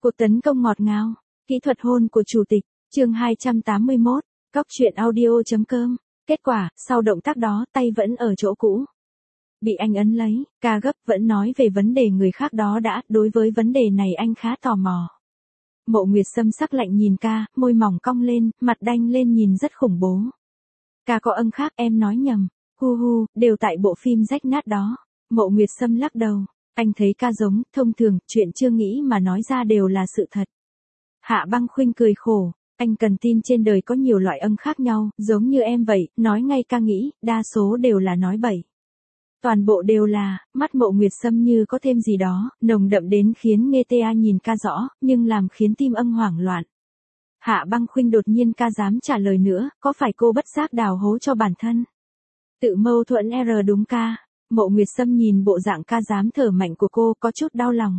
Cuộc tấn công ngọt ngào. Kỹ thuật hôn của chủ tịch. Chương 281. Cóc truyện audio.com. Kết quả, sau động tác đó, tay vẫn ở chỗ cũ. Bị anh ấn lấy, ca gấp vẫn nói về vấn đề người khác đó đã, đối với vấn đề này anh khá tò mò. Mộ Nguyệt Sâm sắc lạnh nhìn ca, môi mỏng cong lên, mặt đanh lên nhìn rất khủng bố. Ca có ân khác, em nói nhầm. Hu hu, đều tại bộ phim rách nát đó. Mộ Nguyệt Sâm lắc đầu. Anh thấy ca giống, thông thường, chuyện chưa nghĩ mà nói ra đều là sự thật. Hạ Băng Khuynh cười khổ. Anh cần tin trên đời có nhiều loại ân khác nhau, giống như em vậy, nói ngay ca nghĩ, đa số đều là nói bậy. Toàn bộ đều là, mắt Mộ Nguyệt Sâm như có thêm gì đó, nồng đậm đến khiến nghe ta nhìn ca rõ, nhưng làm khiến tim âm hoảng loạn. Hạ Băng Khuynh đột nhiên ca dám trả lời nữa, có phải cô bất giác đào hố cho bản thân? Tự mâu thuẫn đúng ca. Mộ Nguyệt Sâm nhìn bộ dạng ca dám thở mạnh của cô có chút đau lòng.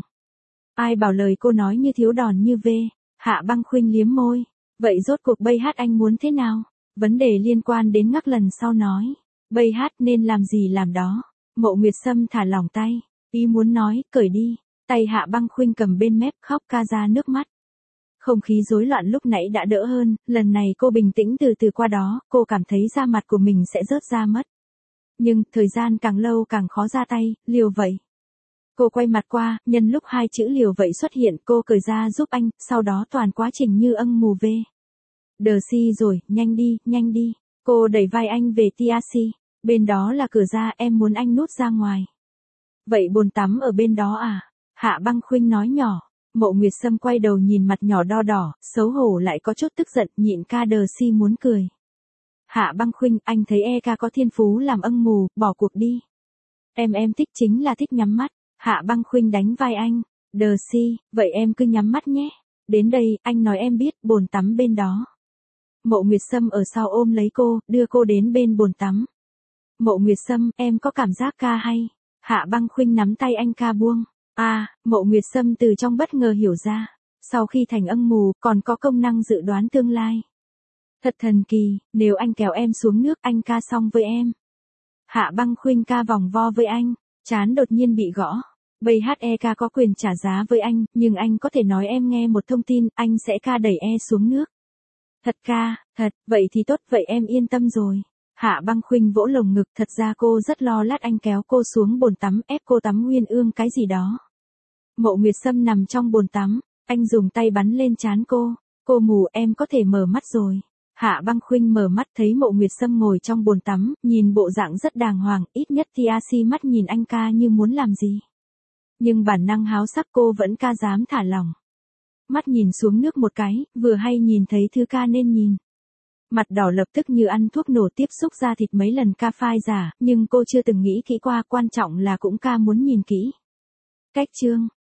Ai bảo lời cô nói như thiếu đòn như vê. Hạ Băng Khuynh liếm môi. Vậy rốt cuộc bây hát anh muốn thế nào? Vấn đề liên quan đến ngắc lần sau nói. Bây hát nên làm gì làm đó. Mộ Nguyệt Sâm thả lỏng tay. Ý muốn nói, cởi đi. Tay Hạ Băng Khuynh cầm bên mép khóc ca ra nước mắt. Không khí rối loạn lúc nãy đã đỡ hơn, lần này cô bình tĩnh từ từ qua đó, cô cảm thấy da mặt của mình sẽ rớt ra mất. Nhưng, thời gian càng lâu càng khó ra tay, liều vậy. Cô quay mặt qua, nhân lúc hai chữ liều vậy xuất hiện, cô cởi ra giúp anh, sau đó toàn quá trình như âng mù về. Đờ si rồi, nhanh đi, nhanh đi. Cô đẩy vai anh về TRC. Bên đó là cửa ra, em muốn anh nút ra ngoài. Vậy bồn tắm ở bên đó à? Hạ Băng Khuynh nói nhỏ. Mộ Nguyệt Sâm quay đầu nhìn mặt nhỏ đo đỏ, xấu hổ lại có chút tức giận, nhịn ca đờ si muốn cười. Hạ Băng Khuynh, anh thấy ca có thiên phú làm âng mù, bỏ cuộc đi. Em thích chính là thích nhắm mắt. Hạ Băng Khuynh đánh vai anh. Đờ si, vậy em cứ nhắm mắt nhé. Đến đây, anh nói em biết, bồn tắm bên đó. Mộ Nguyệt Sâm ở sau ôm lấy cô, đưa cô đến bên bồn tắm. Mộ Nguyệt Sâm, em có cảm giác ca hay. Hạ Băng Khuynh nắm tay anh ca buông. Mộ Nguyệt Sâm từ trong bất ngờ hiểu ra. Sau khi thành âng mù, còn có công năng dự đoán tương lai. Thật thần kỳ, nếu anh kéo em xuống nước anh ca xong với em. Hạ Băng Khuynh ca vòng vo với anh, trán đột nhiên bị gõ. Bây ca có quyền trả giá với anh, nhưng anh có thể nói em nghe một thông tin, anh sẽ ca đẩy xuống nước. Thật ca, thật, vậy thì tốt, vậy em yên tâm rồi. Hạ Băng Khuynh vỗ lồng ngực, thật ra cô rất lo lát anh kéo cô xuống bồn tắm, ép cô tắm uyên ương cái gì đó. Mộ Nguyệt Sâm nằm trong bồn tắm, anh dùng tay bắn lên trán cô mù, em có thể mở mắt rồi. Hạ Băng Khuynh mở mắt thấy Mộ Nguyệt Sâm ngồi trong bồn tắm, nhìn bộ dạng rất đàng hoàng, ít nhất TRC mắt nhìn anh ca như muốn làm gì. Nhưng bản năng háo sắc cô vẫn ca dám thả lỏng. Mắt nhìn xuống nước một cái, vừa hay nhìn thấy thứ ca nên nhìn. Mặt đỏ lập tức như ăn thuốc nổ tiếp xúc da thịt mấy lần ca phai giả, nhưng cô chưa từng nghĩ kỹ qua, quan trọng là cũng ca muốn nhìn kỹ. Cách chương